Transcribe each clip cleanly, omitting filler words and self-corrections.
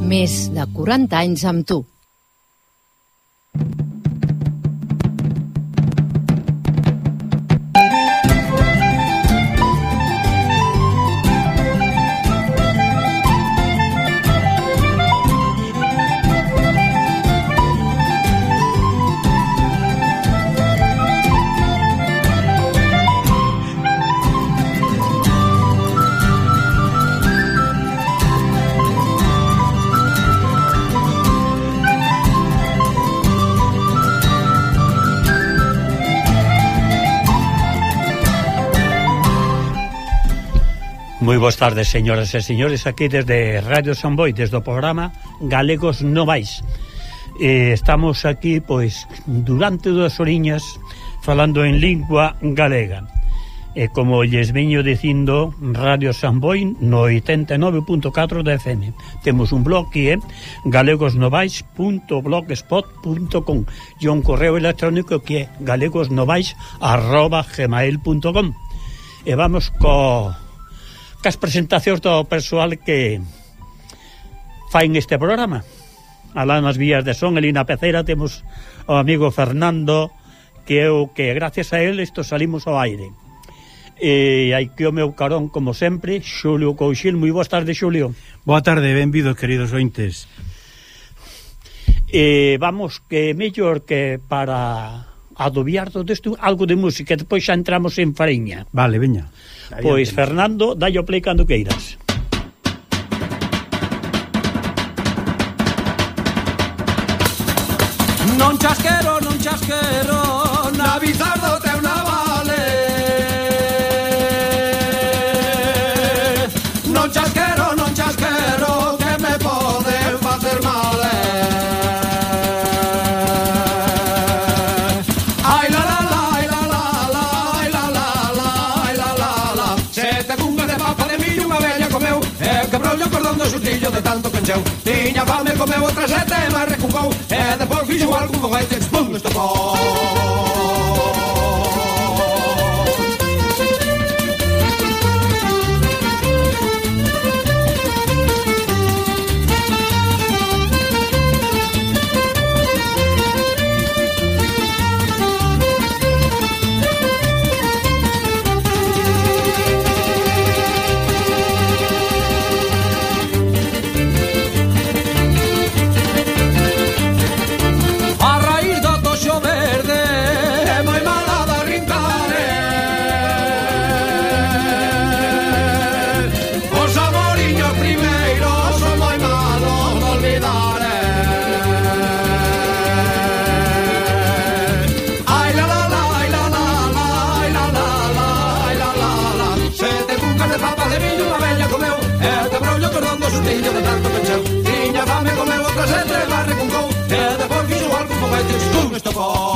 Més de 40 anys amb tu. Moi boas tardes, señoras e señores, aquí desde Radio San Boi, desde o programa Galegos Novais. Estamos aquí, pois, durante 2 horiñas falando en lingua galega. E como lles veño dicindo, Radio San Boi no 89.4 da FM. Temos un blog que é galegosnovais.blogspot.com e un correo electrónico que é galegosnovais@gmail.com. E vamos cas presentacións do persoal que fain este programa. Alá nas vías de son, ali na pecera, temos o amigo Fernando, que é o que gracias a él isto salimos ao aire. E hai que o meu carón, como sempre, Xulio Couchil. Moi boas tardes, Xulio. Boa tarde, benvidos, queridos ointes. Vamos, que mellor que para adobiar todo isto, algo de música, depois xa entramos en fariña. Vale, veña. Pois, Fernando, dalle o play cando queiras. Non chasquero, na bizardo teu navale. Non chasquero, que me poden facer male. Ai la la la, ai la la la, ai la la la, ai la la la. Sete cungas de papa de millo unha vella comeu, e quebrou-lle o cordón do xustillo de tanto que encheu. Tiña fame, comeu outra sete, mas recuncou, e depois fixo algo con foguetes, pum, estopou. De tanto pencheu, tiña fame, comeu outra sete, mas recuncou, e depois fixo algo con foguetes, pum, estopou.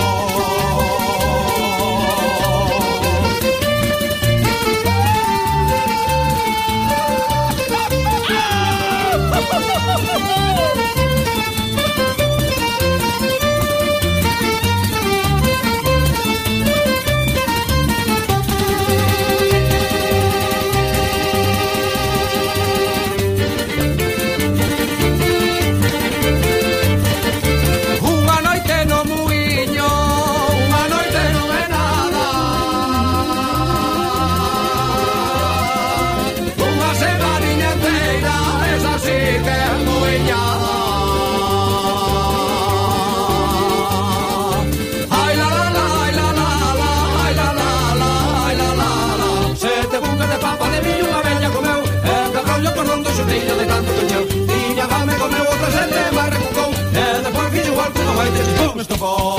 De tanto pencheu, tiña fame, comeu outra sete, mas recuncou, e depois fixo igual que non vai ter, pum, estopou.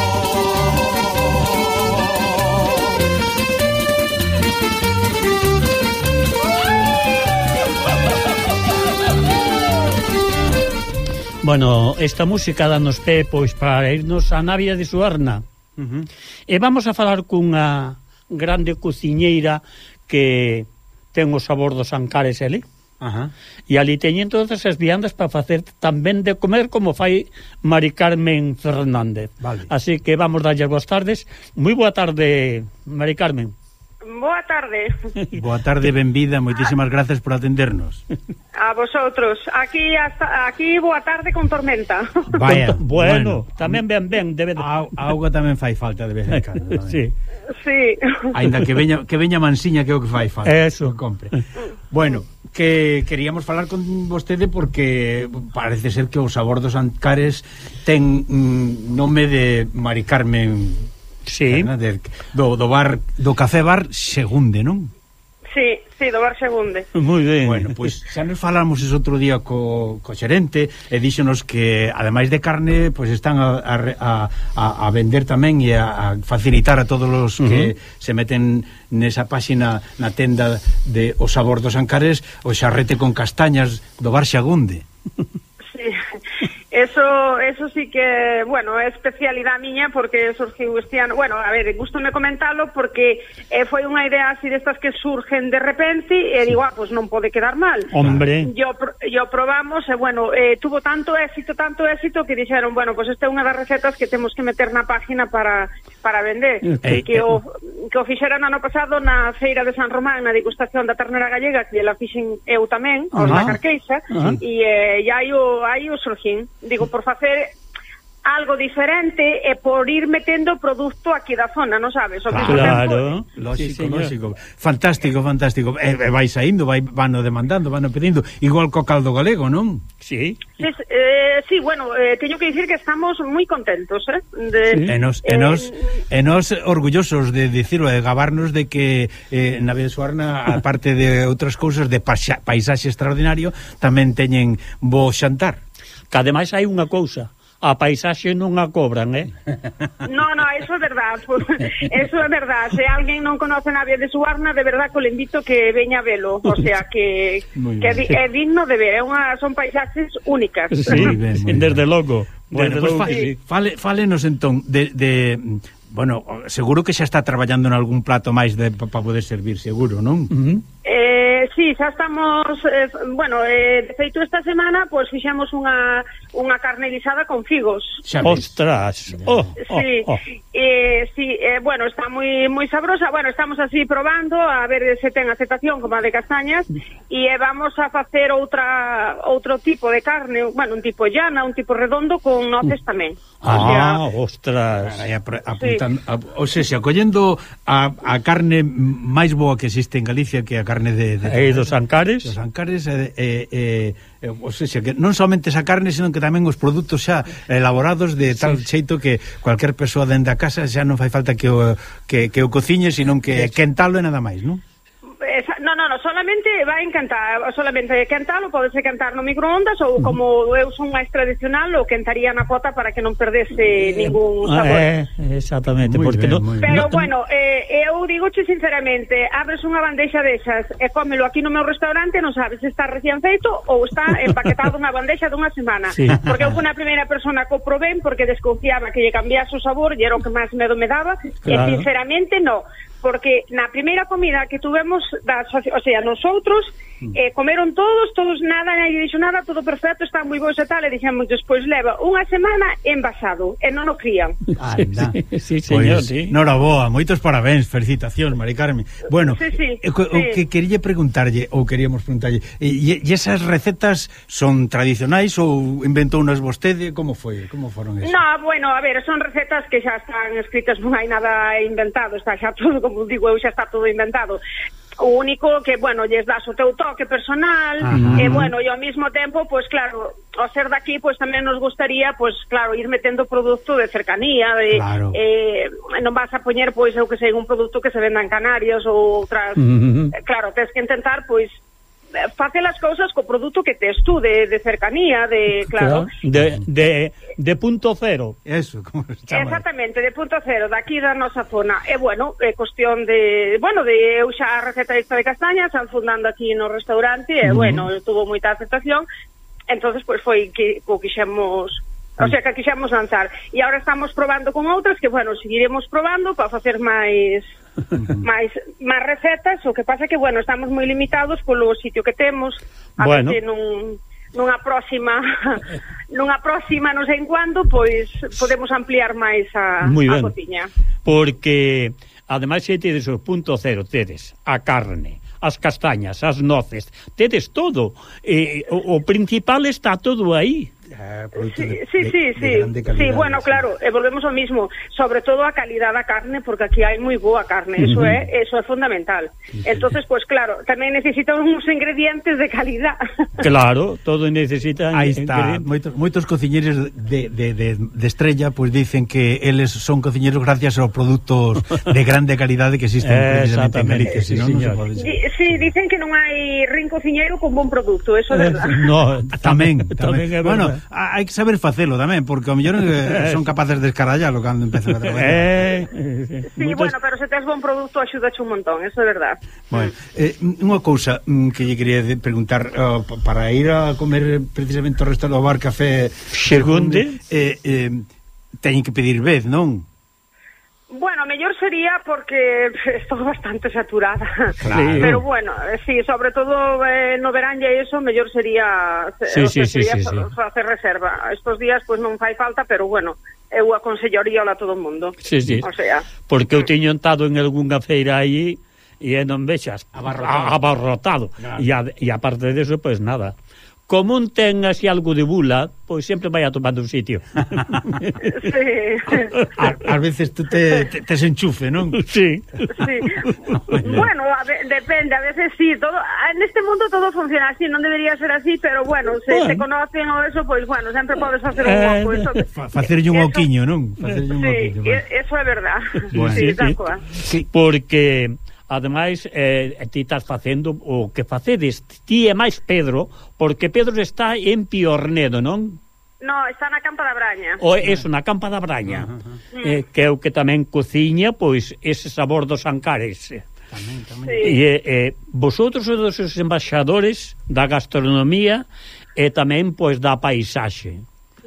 Bueno, esta música danos pé, pois, para irnos á Navia de Suarna. E vamos a falar cunha grande cociñeira que ten o sabor dos Ancares ali. E ali teñen todas as viandas para facer tamén de comer como fai Mari Carmen Fernández. Vale. Así que vamos darlle boas tardes. Moi boa tarde, Mari Carmen. boa tarde. Boa tarde, benvida, moitísimas gracias por atendernos. A vosotros. Aquí boa tarde con tormenta. Vaya, bueno, tamén ben, debe de... A auga tamén fai falta de vez en cando. Sí. Sí. Ainda que veña mansiña que é o que fai falta. Eso. Compre. Bueno, que queríamos falar con vostede porque parece ser que o Sabor dos Ancares ten nome de Mari Carmen. Sí. Do Café Bar Segunde, non? Sí, do Bar Segunde. Moi ben. Bueno, pois xa nos falamos ese outro día co xerente e díxonos que ademais de carne, pois están a vender tamén e a facilitar a todos os que se meten nesa páxina na tenda de O Sabor dos Ancares o xarrete con castañas do Bar Segunde. Sí. Eso sí que, bueno, é especialidade miña porque surgiu este ano. Bueno, a ver, gústome comentalo porque foi unha idea así destas que surgen de repente e digo, pues non pode quedar mal. Hombre. Yo probamos e, bueno, tuvo tanto éxito que dixeron, bueno, pues esta é unha das recetas que temos que meter na página para vender. Que o fixeran ano pasado na feira de San Román, na degustación da ternera gallega, que la fixen eu tamén, os da Carqueixa, e aí o surgín. Digo, por facer algo diferente e por ir metendo produto aquí da zona, non sabes? Claro. Lógico. Fantástico. Vai saindo, vano demandando, vano pedindo, igual co caldo galego, non? Sí. Sí, bueno, teño que dicir que estamos moi contentos, E nos orgullosos de dicirlo, de gabarnos de que na Besuarna, aparte de outras cousas de paisaxe extraordinario, tamén teñen bo xantar. Que ademais hai unha cousa, a paisaxe non a cobran, No, eso é verdad. Eso é verdad. Se alguén non conoce a de Suarna, de verdad que le invito que veña a velo. O sea, que é digno de ver. Son paisaxes únicas. Sí, desde logo. Bueno, pues fálenos entón de bueno, seguro que xa está traballando en algún plato máis para poder servir, seguro, non? Sí, xa estamos, de feito esta semana pois fixemos unha carne guisada con figos. Ostras. Bueno, está moi sabrosa. Bueno, estamos así probando a ver se ten aceptación como a de castañas e vamos a facer outro tipo de carne, bueno, un tipo llana, un tipo redondo con noces tamén. Ostras. O sea, collendo a carne máis boa que existe en Galicia, que a carne dos Ancares. Dos Ancares, o sea, que non somente esa carne, senón que tamén os produtos xa elaborados de tal xeito que cualquier persoa dende a casa xa non fai falta que o cociñe, senón que quentalo e nada máis, non? No, solamente vai encantar, solamente quentalo, podese cantar no microondas ou como eu son máis tradicional, o quentaría na pota para que non perdese ningún sabor. Exactamente, porque Pero bueno, eu digoche sinceramente, abres unha bandexa desas e cómelo aquí no meu restaurante, non sabes se está recién feito ou está empaquetado unha bandexa dunha semana. Porque eu fui a primeira persona que o probén porque desconfiaba que lle cambiase o sabor e era o que máis medo me daba, e sinceramente no. Porque na primeira comida que tuvemos, o sea, nosotros comeron todos nada, nadie dixo nada, todo perfecto, está moi bo e tal, e dixemos despois leva unha semana envasado e non o crían. Sí, señor, pues, noraboa, moitos parabéns, felicitacións, Mari Carmen. Bueno, o que queríamos preguntarlle, e esas recetas son tradicionais ou inventou unas vostede? Como foron esas? No, bueno, a ver, son recetas que xa están escritas, non hai nada inventado, está xa todo, como digo eu, xa está todo inventado. O único que, bueno, lles das o teu toque personal, e, bueno, e ao mesmo tempo, pois, claro, ao ser daqui, pois, tamén nos gustaría, pois, claro, ir metendo produto de cercanía, non vas a poñer, pois, eu que sei, un produto que se venda en Canarias ou outras, claro, tens que intentar, pois, facer as cousas co produto que tes tú de cercanía, claro, de punto cero. Eso, como se chama. Exactamente, de punto cero, daqui da nosa zona. E bueno, é cuestión de eu xa a receta esta de castañas, están fundando aquí no restaurante, e bueno, tuvo moita aceptación. Entonces, pois foi que o quixemos, o sea, que quixemos lanzar. E agora estamos probando con outras que, bueno, seguiremos probando para facer máis recetas. O que pasa que, bueno, estamos moi limitados polo sitio que temos, a ver se nunha próxima non sei en cuándo, pois podemos ampliar máis a cociña. Porque ademais se tedes o punto cero, tedes a carne, as castañas, as noces, tedes todo, o principal está todo aí. Sí, bueno, claro, volvemos ao mismo, sobre todo a calidad da carne, porque aquí hai moi boa carne, eso é fundamental. Entonces, pues claro, tamén necesitan uns ingredientes de calidad. Claro, todo necesita. Aí está, moitos cociñeros de estrella pues dicen que eles son cociñeros gracias aos produtos de grande calidade que existen precisamente en Galicia, sí, non se pode ser. Sí, dicen que non hai rin cociñeiro con bon produto, eso é verdad. No, tamén é bueno, verdad. hai que saber facelo tamén, porque ao mellor son capaces de escarallalo cando empezan a traballar. Sí, bueno, pero se tes bon produto axúdache un montón, eso é verdad. Bueno, unha cousa que lle quería preguntar, para ir a comer precisamente ao restaurante ao bar Café Xegunde, teñen que pedir vez, non? Bueno, mellor sería porque estou bastante saturada. Claro. Pero bueno, sí, sobre todo no verán e eso, mellor sería facer reserva. Estos días pues non fai falta, pero bueno, eu aconsellaría a todo o mundo. Sí. O sea, porque eu teño estado en algunha feira aí e non vexas abarrotado. Claro. E aparte de eso, pues nada. Como un ten así algo de bula, pois sempre vai a tomar un sitio. Sí. Ás veces tú te enchufe, non? Sí. Bueno, depende, a veces sí, todo en este mundo todo funciona así, non debería ser así, pero bueno, se te conocen ou eso, pois bueno, sempre podes facer un oco, eso. Facerlle un oquiño, non? Sí, eso é verdad. Bueno, sí, tal cual. Sí. Porque ademais, ti estás facendo o que facedes, ti é máis Pedro, porque Pedro está en Piornedo, non? No, está na Campa da Braña. O eso, na Campa da Braña, que é o que tamén cociña, pois, ese sabor dos Ancares. Tamén. Sí. E vosotros sois os embaixadores da gastronomía e tamén, pois, da paisaxe.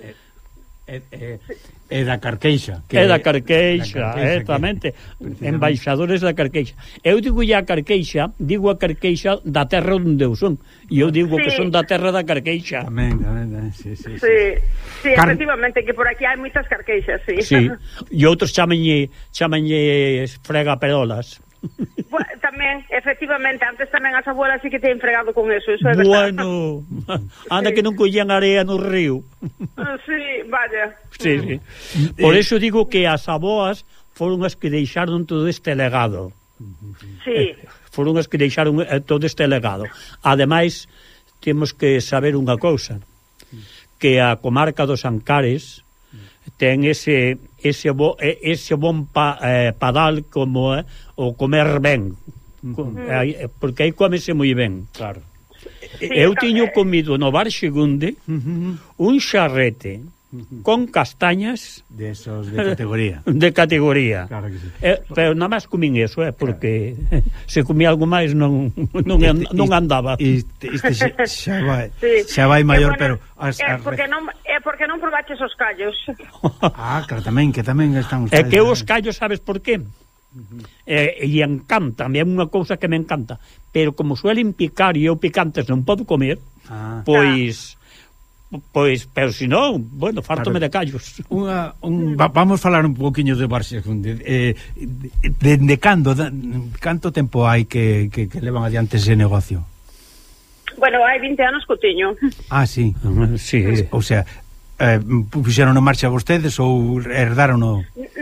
É da Carqueixa. É da Carqueixa, exatamente. Embaixadores da Carqueixa. Eu digo a Carqueixa da terra onde eu son. E eu digo que son da terra da Carqueixa. Tamén, sí. Sí, efectivamente, que por aquí hai moitas carqueixas, sí. Sí, e outros chamanlle fregaperolas. Bueno, tamén, efectivamente, antes tamén as abuelas sí que teñen fregado con eso é verdad. Bueno, anda que non collían area no río. Sí, vaya. Sí. Por eso digo que as aboas foron as que deixaron todo este legado. Sí. Foron as que deixaron todo este legado. Ademais, temos que saber unha cousa, que a comarca dos Ancares ten ese bon padal como o comer ben, porque aí comese moi ben, claro. Sí, eu tiño comido no bar Xegunde un xarrete con castañas de esos de categoría. De categoría. Claro que sí. Pero nada máis comín eso, porque se comía algo máis non andaba. Este xa vai maior, pero porque non probaches os callos. Claro, tamén, que tamén están ustedes. É que os callos, sabes por qué? E encanta, é unha cousa que me encanta, pero como suelen picar e eu picantes non podo comer, pois, pero se non, bueno, fartome de callos. Vamos falar un poquinho de Bar Xegunde. De canto tempo hai que levan adiante ese negocio? Bueno, hai 20 anos que o teño. Sí. Sí. O sea, puxeron en marcha vostedes ou herdaron o...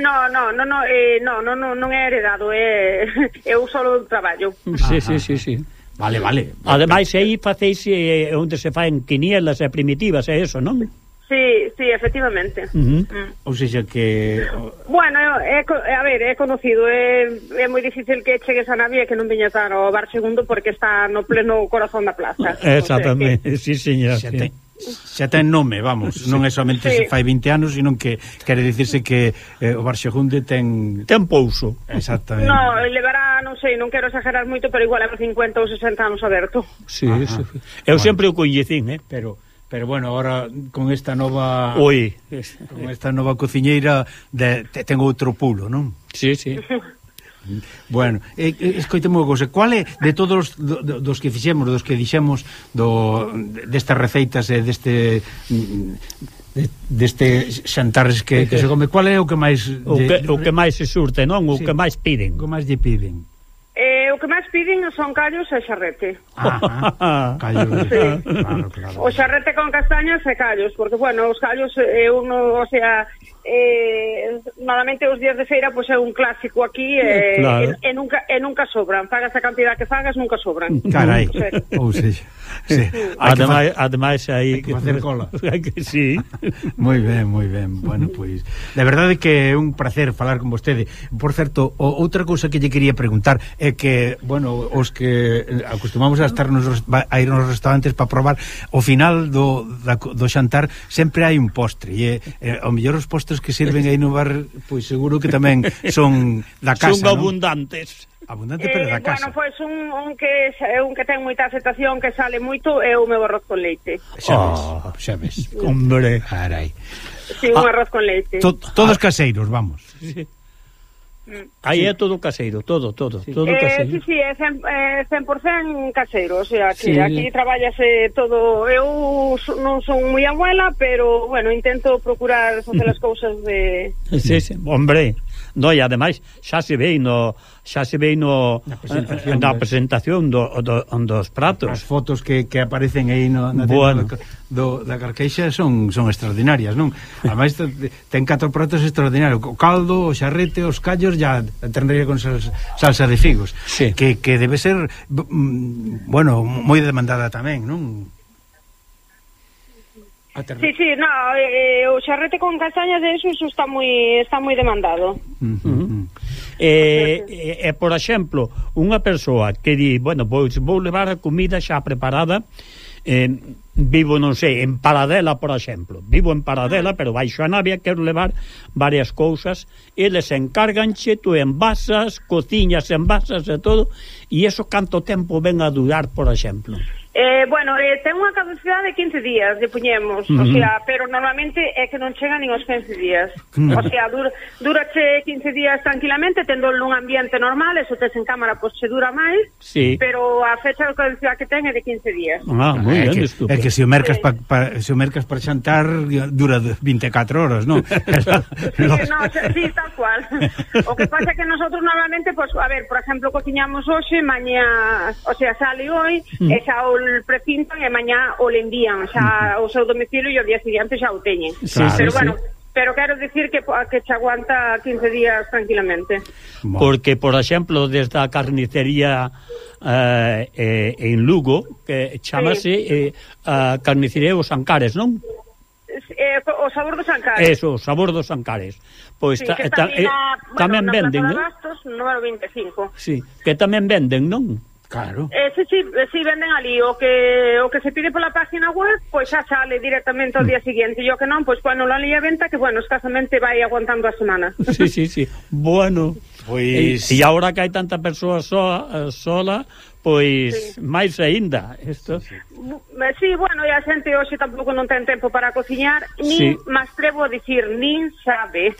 non é heredado, eu solo traballo. Sí. Vale. Ademais, aí facéis onde se faen quinielas e primitivas, é eso, non? Sí, efectivamente. Ou seja que... Bueno, a ver, é conocido, é moi difícil que chegues a Navia e que non viñas ao Bar Xegunde porque está no pleno corazón da plaza. Exactamente, sí, señor. Xa ten nome, vamos, non é somente se fai 20 anos, sino que quere dicirse que o Bar Xegunde ten pouso. Exactamente. No, levará, non sei, non quero exagerar moito, pero igual é 50 ou 60 anos aberto. Sí. Eu sempre o coñecín, pero bueno, agora con esta nova con esta nova cociñeira ten outro pulo, non? Sí. Bueno, escoiteme unha cousa, cual é de todos dos que fixemos, dos que dixemos destas receitas e deste xantares que se come, qual é o que máis o que máis se surte, non? O que máis piden. O que máis lle piden? O que máis piden son callos e xarrete. Callos, sí. Claro. O xarrete con castañas e callos, porque, bueno, os callos, o sea, normalmente os días de feira pois é un clásico aquí claro. e nunca sobran. Pagas a cantidad que pagas, nunca sobran. Carai, ou seja, sí. Ademais aí hai que facer cola. Sí. Moi ben. Bueno, pois de verdade que é un placer falar con vostede. Por certo, outra cousa que lle quería preguntar é que, bueno, os que acostumamos a estar a ir nos restaurantes para probar, ao final do xantar sempre hai un postre e ao mellor os postres que sirven aí no bar, pois seguro que tamén son da casa, son abundantes. Abundante, pero da casa. Bueno, pois un que ten moita aceptación, que sale moito, é o meu arroz con leite. Xa ves. Hombre, carai. Sí, un arroz con leite. Todos caseiros, vamos. Sí. Aí é todo caseiro, todo caseiro. Sí, é 100% caseiro, o sea, que aquí traballase todo. Eu non son moi abuela, pero, bueno, intento procurar facer as cousas de... Sí, hombre, no, e ademais xa se ve na presentación dos pratos. As fotos que aparecen aí na da carqueixa son extraordinarias, non? Ademais ten 4 pratos extraordinarios: o caldo, o xarrete, os callos, ya a terneira con salsa de figos, sí. que debe ser bueno, moi demandada tamén, non? Sí, no, o xarrete con castañas de eso está moi demandado. Por exemplo, unha persoa que di, bueno, pois vou levar a comida xa preparada, vivo, non sei, en Paradela, por exemplo, vivo en Paradela, pero baixo a Navia, quero levar varias cousas, eles encárganche, tú envasas, cociñas, envasas e todo, e eso canto tempo ven a durar, por exemplo? Bueno, ten unha caducidade de 15 días, lle puñemos, o sea, pero normalmente é que non chega nin aos 15 días. O sea, durache 15 días tranquilamente, tendo nun ambiente normal, eso tes en cámara, pois se dura máis, sí. Pero a fecha de caducidade que ten é de 15 días. Moi ben, estupendo. É que se o mercas para xantar dura 24 horas, non? Sí, tal cual. O que pasa é que nosotros normalmente, pois, a ver, por exemplo, cociñamos hoxe, mañá, o sea, sale hoy, e xa o precintan e mañá o le envían xa ao seu domicilio e o día seguinte xa o teñen. Claro, pero bueno, pero quero dicir que che aguanta 15 días tranquilamente. Porque, por exemplo, desde a carnicería en Lugo, que chamase a carnicería Os Ancares, non? O Sabor dos Ancares. Eso, o Sabor dos Ancares. Pois sí, tamén venden, non? Número 25. Sí, que tamén venden, non? Claro. Sí, venden ali o que se pide pola página web, pois xa sale directamente ao día seguinte, e o que non, pois cuando lo ali a venta, que bueno, escasamente vai aguantando a semana. Sí. Bueno, pois e agora que hai tanta persoa sola, pois sí. Máis aínda isto. Sí, bueno, e a xente hoxe tampouco non ten tempo para cociñar, nin, máis trevo a dicir, nin sabe.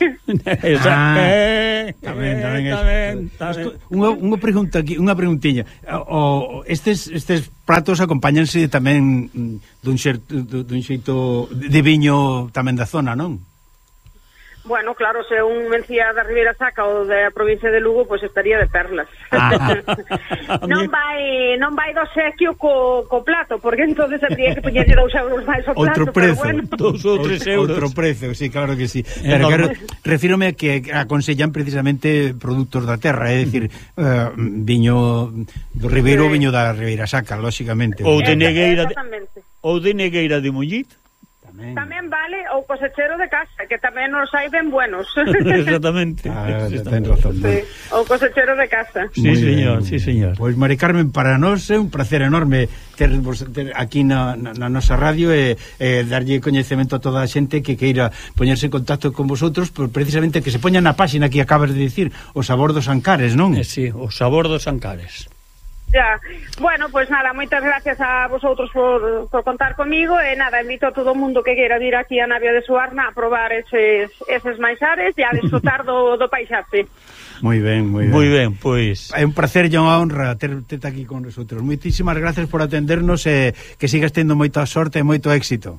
Tamén. Unha pregunta aquí, unha preguntiña. Estes pratos acompáñanse tamén dun xeito de viño tamén da zona, non? Bueno, claro, se un vencía da Ribeira Sacra ou da provincia de Lugo, pois estaría de perlas. non vai do sequio co plato, porque entonces habría que poñerlle 2 euros máis ao plato. Outro prezo, bueno. 2 ou 3 euros. Outro prezo, sí, claro que sí. Pero claro, refírome a que aconsellan precisamente produtos da terra, é dicir, viño do Ribeiro, sí. Viño da Ribeira Sacra, lóxicamente. Ou de Negueira de Mullid. Tamén vale o cosechero de casa, que tamén nos hai ben buenos. Exactamente. Ten razón. Sí, o cosechero de casa. Sí, señor. Pois, Mari Carmen, para nós é un placer enorme ter aquí na nosa radio e darlle coñecemento a toda a xente que queira poñerse en contacto con vosotros, precisamente que se poñan na páxina que acabas de dicir, O Sabor dos Ancares, non? Sí, O Sabor dos Ancares. Ya, bueno, pues nada, moitas gracias a vosotros por contar comigo e nada, invito a todo o mundo que queira vir aquí a Navia de Suarna a probar eses maisares e a disfrutar do paisaxe. Moi ben. Moi ben, pois. É un placer e unha honra terte aquí con nosotros. Moitísimas gracias por atendernos e que sigas tendo moita sorte e moito éxito.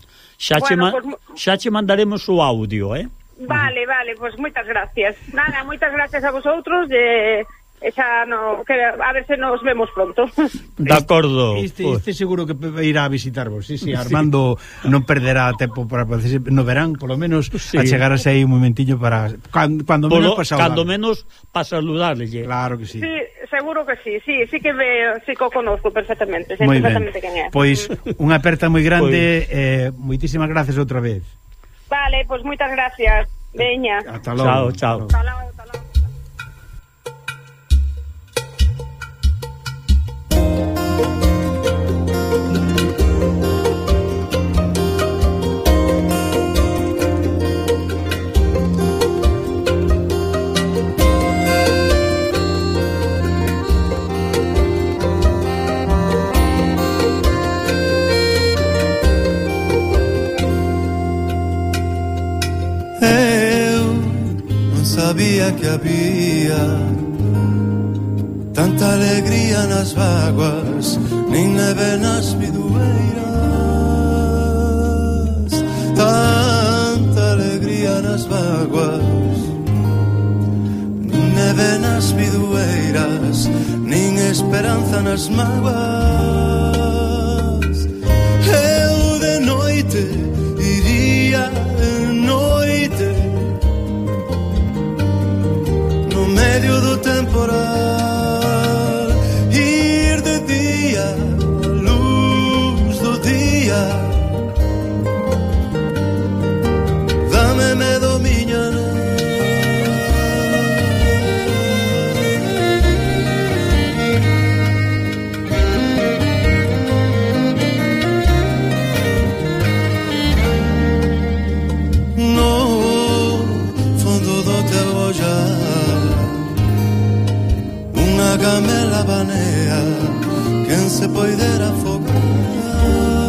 xa che mandaremos o audio, Vale, pois moitas gracias. Nada, moitas gracias a vosotros xa no, que a ver se nos vemos pronto. De acordo. Este seguro que irá a visitarvos. Sí, Armando non perderá tempo para no verán, polo menos, a chegarase aí un momentillo para cando menos para saludarle. Cando menos para saludarle. Claro que sí. Sí, seguro que sí que o conozco perfectamente, sei perfectamente quen é. Pois unha aperta moi grande, moitísimas gracias outra vez. Vale, pois moitas gracias. Veña. Ata logo. Chao. Ata logo. Sabía que había tanta alegría nas vaguas, nin neve nas bidueiras. Tanta alegría nas vaguas, nin neve nas bidueiras, nin esperanza nas mágoas. Eu de noite iría de noite medio do temporal, ir de día, luz do día, dame medo miña no fondo do teu ollar unha gamela banea, quen se poidera afogar.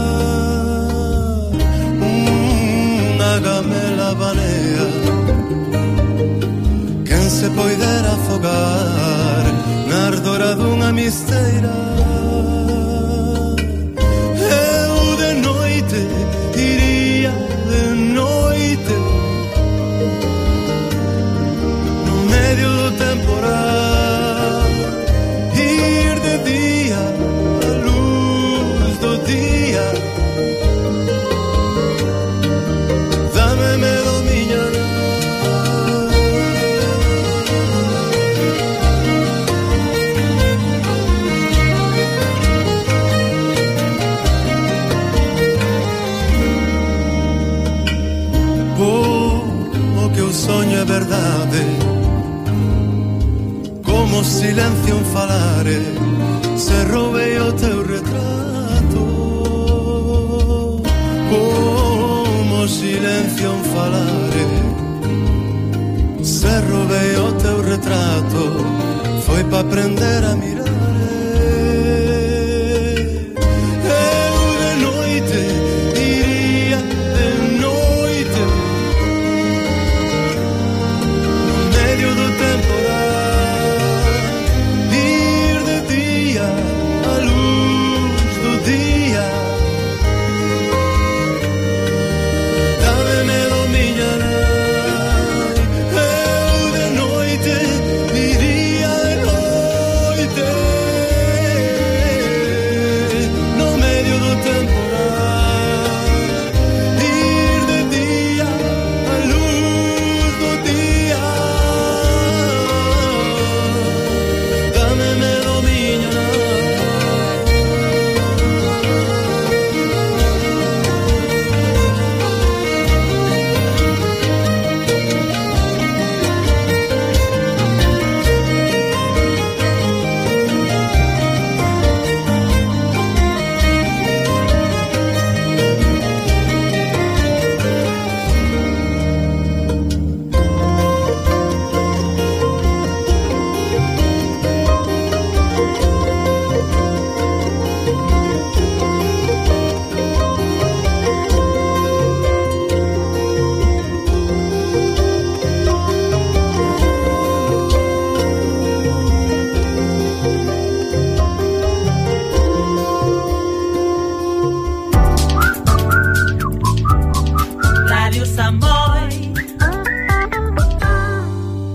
Unha gamela banea, quen se poidera afogar na ardora dunha misteira. Eu de noite iría de noite no medio do temporal, verdade, como silencio en falare, se roubei o teu retrato. Como silencio en falare, se roubei o teu retrato, foi pa aprender a mirar.